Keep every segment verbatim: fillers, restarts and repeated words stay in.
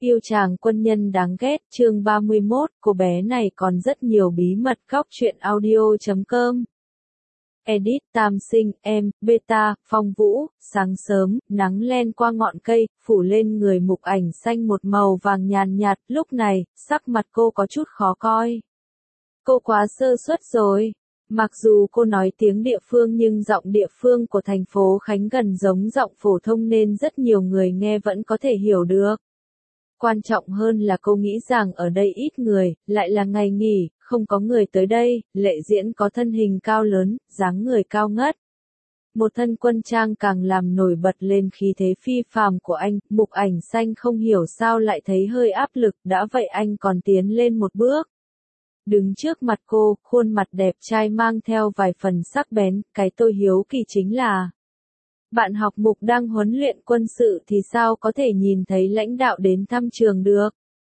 Yêu chàng quân nhân đáng ghét, chương ba mươi mốt, cô bé này còn rất nhiều bí mật. Góc truyện audio chấm com. Edit Tam Sinh, em, Beta, Phong Vũ. Sáng sớm, nắng len qua ngọn cây, phủ lên người Mục Ảnh Xanh một màu vàng nhàn nhạt. Lúc này, sắc mặt cô có chút khó coi. Cô quá sơ suất rồi. Mặc dù cô nói tiếng địa phương nhưng giọng địa phương của thành phố Khánh gần giống giọng phổ thông nên rất nhiều người nghe vẫn có thể hiểu được. Quan trọng hơn là cô nghĩ rằng ở đây ít người, lại là ngày nghỉ, không có người tới đây. Lệ Diễn có thân hình cao lớn, dáng người cao ngất. Một thân quân trang càng làm nổi bật lên khí thế phi phàm của anh. Mục Ảnh Xanh không hiểu sao lại thấy hơi áp lực, đã vậy anh còn tiến lên một bước. Đứng trước mặt cô, khuôn mặt đẹp trai mang theo vài phần sắc bén. Cái tôi hiếu kỳ chính là bạn học Mục đang huấn luyện quân sự thì sao có thể nhìn thấy lãnh đạo đến thăm trường được?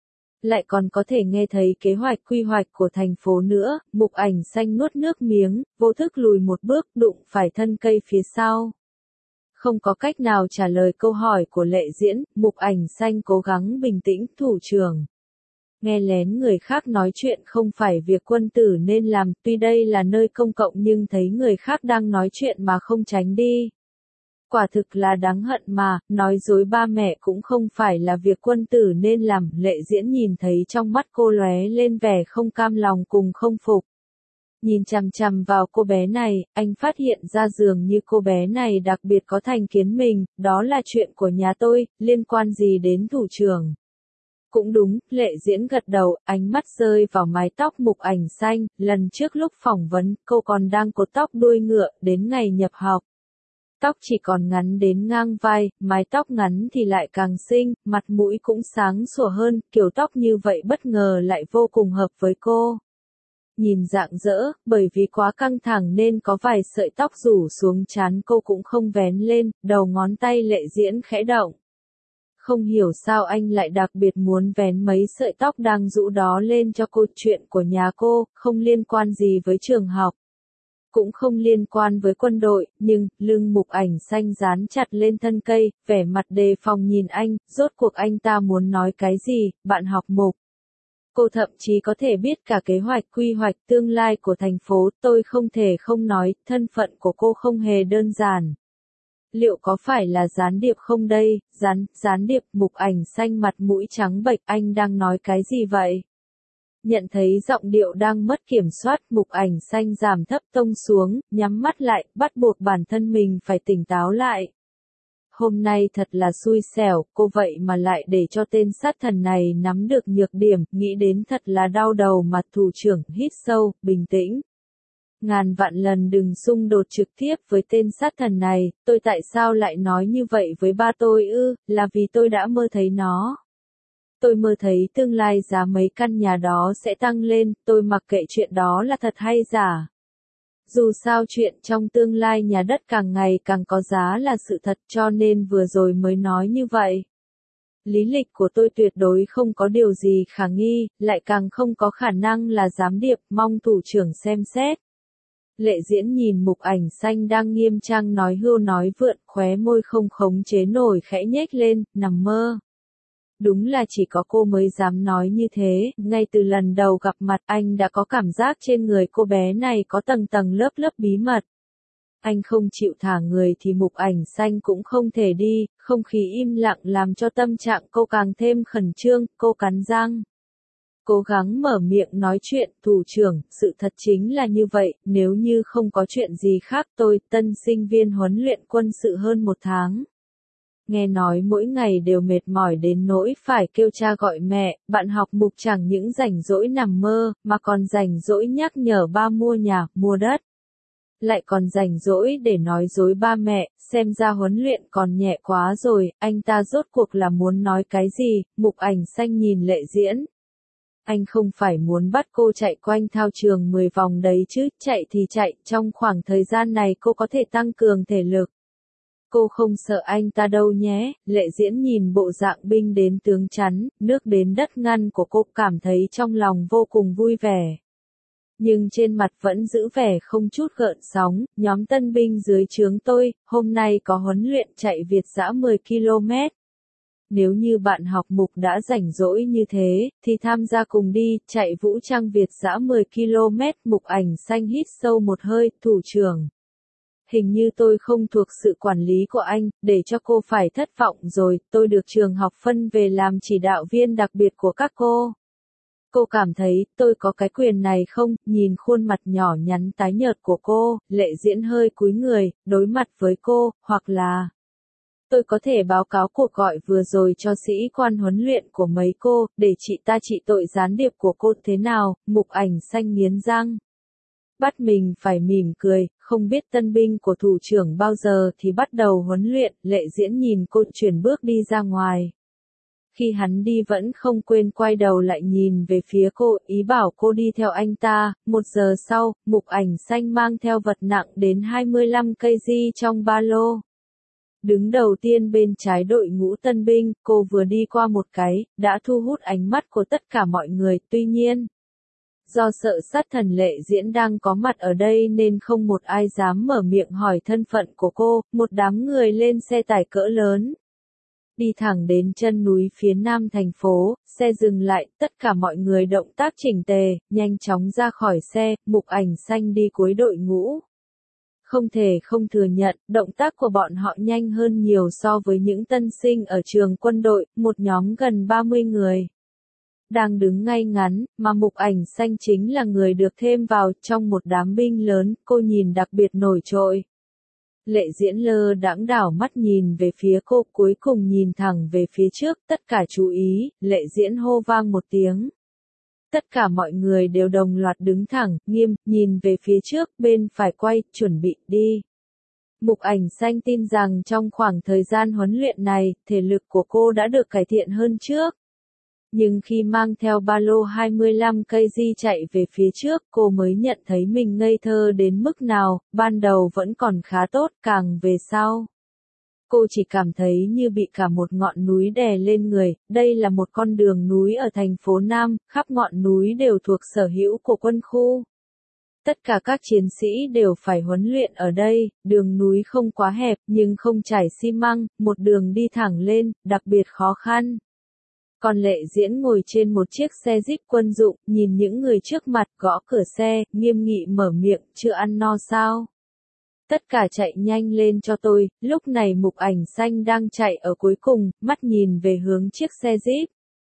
Lại còn có thể nghe thấy kế hoạch quy hoạch của thành phố nữa. Mục Ảnh Xanh nuốt nước miếng, vô thức lùi một bước, đụng phải thân cây phía sau. Không có cách nào trả lời câu hỏi của Lệ Diễn, Mục Ảnh Xanh cố gắng bình tĩnh. Thủ trưởng, nghe lén người khác nói chuyện không phải việc quân tử nên làm, tuy đây là nơi công cộng nhưng thấy người khác đang nói chuyện mà không tránh đi. Quả thực là đáng hận mà, nói dối ba mẹ cũng không phải là việc quân tử nên làm. Lệ Diễn nhìn thấy trong mắt cô lóe lên vẻ không cam lòng cùng không phục. Nhìn chằm chằm vào cô bé này, anh phát hiện ra dường như cô bé này đặc biệt có thành kiến mình, đó là chuyện của nhà tôi, liên quan gì đến thủ trưởng. Cũng đúng, Lệ Diễn gật đầu, ánh mắt rơi vào mái tóc Mục Ảnh Xanh. Lần trước lúc phỏng vấn, cô còn đang cột tóc đuôi ngựa, đến ngày nhập học. Tóc chỉ còn ngắn đến ngang vai, mái tóc ngắn thì lại càng xinh, mặt mũi cũng sáng sủa hơn, kiểu tóc như vậy bất ngờ lại vô cùng hợp với cô. Nhìn rạng rỡ, bởi vì quá căng thẳng nên có vài sợi tóc rủ xuống trán cô cũng không vén lên, đầu ngón tay Lệ Diễn khẽ động. Không hiểu sao anh lại đặc biệt muốn vén mấy sợi tóc đang rũ đó lên cho cô. Chuyện của nhà cô, không liên quan gì với trường học. Cũng không liên quan với quân đội, nhưng, lưng Mục Ảnh Xanh dán chặt lên thân cây, vẻ mặt đề phòng nhìn anh, rốt cuộc anh ta muốn nói cái gì. Bạn học Mục. Cô thậm chí có thể biết cả kế hoạch quy hoạch tương lai của thành phố, tôi không thể không nói, thân phận của cô không hề đơn giản. Liệu có phải là gián điệp không đây? Gián, gián điệp. Mục Ảnh Xanh mặt mũi trắng bệch, anh đang nói cái gì vậy? Nhận thấy giọng điệu đang mất kiểm soát, Mục Ảnh Xanh giảm thấp tông xuống, nhắm mắt lại, bắt buộc bản thân mình phải tỉnh táo lại. Hôm nay thật là xui xẻo, cô vậy mà lại để cho tên sát thần này nắm được nhược điểm, nghĩ đến thật là đau đầu mà. Thủ trưởng hít sâu, bình tĩnh. Ngàn vạn lần đừng xung đột trực tiếp với tên sát thần này. Tôi tại sao lại nói như vậy với ba tôi ư? Là vì tôi đã mơ thấy nó. Tôi mơ thấy tương lai giá mấy căn nhà đó sẽ tăng lên, tôi mặc kệ chuyện đó là thật hay giả. Dù sao chuyện trong tương lai nhà đất càng ngày càng có giá là sự thật, cho nên vừa rồi mới nói như vậy. Lý lịch của tôi tuyệt đối không có điều gì khả nghi, lại càng không có khả năng là gián điệp, mong thủ trưởng xem xét. Lệ Diễn nhìn Mục Ảnh Xanh đang nghiêm trang nói hưu nói vượn, khóe môi không khống chế nổi khẽ nhếch lên, nằm mơ. Đúng là chỉ có cô mới dám nói như thế, ngay từ lần đầu gặp mặt anh đã có cảm giác trên người cô bé này có tầng tầng lớp lớp bí mật. Anh không chịu thả người thì Mục Ảnh Xanh cũng không thể đi, không khí im lặng làm cho tâm trạng cô càng thêm khẩn trương, cô cắn răng. Cố gắng mở miệng nói chuyện. Thủ trưởng, sự thật chính là như vậy, nếu như không có chuyện gì khác tôi, tân sinh viên huấn luyện quân sự hơn một tháng. Nghe nói mỗi ngày đều mệt mỏi đến nỗi phải kêu cha gọi mẹ, bạn học Mục chẳng những rảnh rỗi nằm mơ, mà còn rảnh rỗi nhắc nhở ba mua nhà, mua đất. Lại còn rảnh rỗi để nói dối ba mẹ, xem ra huấn luyện còn nhẹ quá rồi, anh ta rốt cuộc là muốn nói cái gì? Mục Ảnh Xanh nhìn Lệ Diễn. Anh không phải muốn bắt cô chạy quanh thao trường mười vòng đấy chứ, chạy thì chạy, trong khoảng thời gian này cô có thể tăng cường thể lực. Cô không sợ anh ta đâu nhé. Lệ Diễn nhìn bộ dạng binh đến tướng chắn, nước đến đất ngăn của cô, cảm thấy trong lòng vô cùng vui vẻ. Nhưng trên mặt vẫn giữ vẻ không chút gợn sóng. Nhóm tân binh dưới trướng tôi, hôm nay có huấn luyện chạy Việt dã mười ki lô mét. Nếu như bạn học Mục đã rảnh rỗi như thế, thì tham gia cùng đi, chạy vũ trang Việt dã mười ki lô mét. Mục Ảnh Xanh hít sâu một hơi, thủ trưởng. Hình như tôi không thuộc sự quản lý của anh, để cho cô phải thất vọng rồi, tôi được trường học phân về làm chỉ đạo viên đặc biệt của các cô. Cô cảm thấy, tôi có cái quyền này không? Nhìn khuôn mặt nhỏ nhắn tái nhợt của cô, Lệ Diễn hơi cúi người, đối mặt với cô, hoặc là... Tôi có thể báo cáo cuộc gọi vừa rồi cho sĩ quan huấn luyện của mấy cô, để chị ta trị tội gián điệp của cô thế nào? Mục Ảnh Xanh nghiến răng. Bắt mình phải mỉm cười, không biết tân binh của thủ trưởng bao giờ thì bắt đầu huấn luyện. Lệ Diễn nhìn cô chuyển bước đi ra ngoài. Khi hắn đi vẫn không quên quay đầu lại nhìn về phía cô, ý bảo cô đi theo anh ta. Một giờ sau, Mục Ảnh Xanh mang theo vật nặng đến hai mươi lăm cây gi trong ba lô. Đứng đầu tiên bên trái đội ngũ tân binh, cô vừa đi qua một cái, đã thu hút ánh mắt của tất cả mọi người, tuy nhiên. Do sợ sát thần Lệ Diễn đang có mặt ở đây nên không một ai dám mở miệng hỏi thân phận của cô, một đám người lên xe tải cỡ lớn. Đi thẳng đến chân núi phía nam thành phố, xe dừng lại, tất cả mọi người động tác chỉnh tề, nhanh chóng ra khỏi xe. Mục Ảnh Xanh đi cuối đội ngũ. Không thể không thừa nhận, động tác của bọn họ nhanh hơn nhiều so với những tân sinh ở trường quân đội, một nhóm gần ba mươi người. Đang đứng ngay ngắn, mà Mục Ảnh Xanh chính là người được thêm vào trong một đám binh lớn, cô nhìn đặc biệt nổi trội. Lệ Diễn lơ đãng đảo mắt nhìn về phía cô, cuối cùng nhìn thẳng về phía trước, tất cả chú ý. Lệ Diễn hô vang một tiếng. Tất cả mọi người đều đồng loạt đứng thẳng, nghiêm, nhìn về phía trước, bên phải quay, chuẩn bị, đi. Mục Ảnh Xanh tin rằng trong khoảng thời gian huấn luyện này, thể lực của cô đã được cải thiện hơn trước. Nhưng khi mang theo ba lô hai mươi lăm cây gi chạy về phía trước, cô mới nhận thấy mình ngây thơ đến mức nào. Ban đầu vẫn còn khá tốt, càng về sau. Cô chỉ cảm thấy như bị cả một ngọn núi đè lên người. Đây là một con đường núi ở thành phố Nam, khắp ngọn núi đều thuộc sở hữu của quân khu. Tất cả các chiến sĩ đều phải huấn luyện ở đây. Đường núi không quá hẹp, nhưng không trải xi măng, một đường đi thẳng lên, đặc biệt khó khăn. Còn Lệ Diễn ngồi trên một chiếc xe Jeep quân dụng, nhìn những người trước mặt, gõ cửa xe, nghiêm nghị mở miệng, chưa ăn no sao? Tất cả chạy nhanh lên cho tôi. Lúc này Mục Ảnh Xanh đang chạy ở cuối cùng, mắt nhìn về hướng chiếc xe Jeep.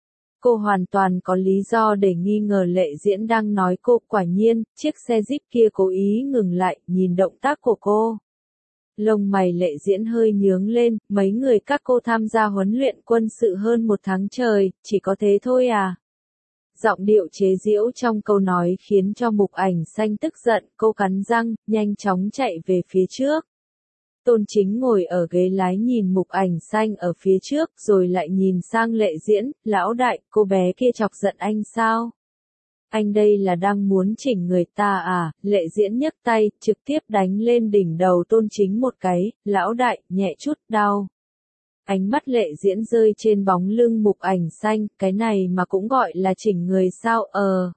Cô hoàn toàn có lý do để nghi ngờ Lệ Diễn đang nói cô. Quả nhiên, chiếc xe Jeep kia cố ý ngừng lại, nhìn động tác của cô. Lông mày Lệ Diễn hơi nhướng lên, mấy người các cô tham gia huấn luyện quân sự hơn một tháng trời, chỉ có thế thôi à? Giọng điệu chế giễu trong câu nói khiến cho Mục Ảnh Xanh tức giận, cô cắn răng, nhanh chóng chạy về phía trước. Tôn Chính ngồi ở ghế lái nhìn Mục Ảnh Xanh ở phía trước, rồi lại nhìn sang Lệ Diễn, lão đại, cô bé kia chọc giận anh sao? Anh đây là đang muốn chỉnh người ta à? Lệ Diễn nhấc tay, trực tiếp đánh lên đỉnh đầu Tôn Chính một cái, lão đại, nhẹ chút, đau. Ánh mắt Lệ Diễn rơi trên bóng lưng Mục Ảnh Xanh, cái này mà cũng gọi là chỉnh người sao? Ờ.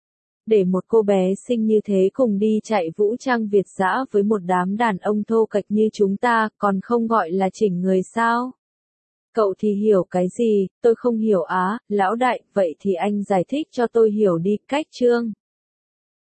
Để một cô bé xinh như thế cùng đi chạy vũ trang Việt dã với một đám đàn ông thô kệch như chúng ta, còn không gọi là chỉnh người sao? Cậu thì hiểu cái gì, tôi không hiểu á, lão đại, vậy thì anh giải thích cho tôi hiểu đi. Cách chương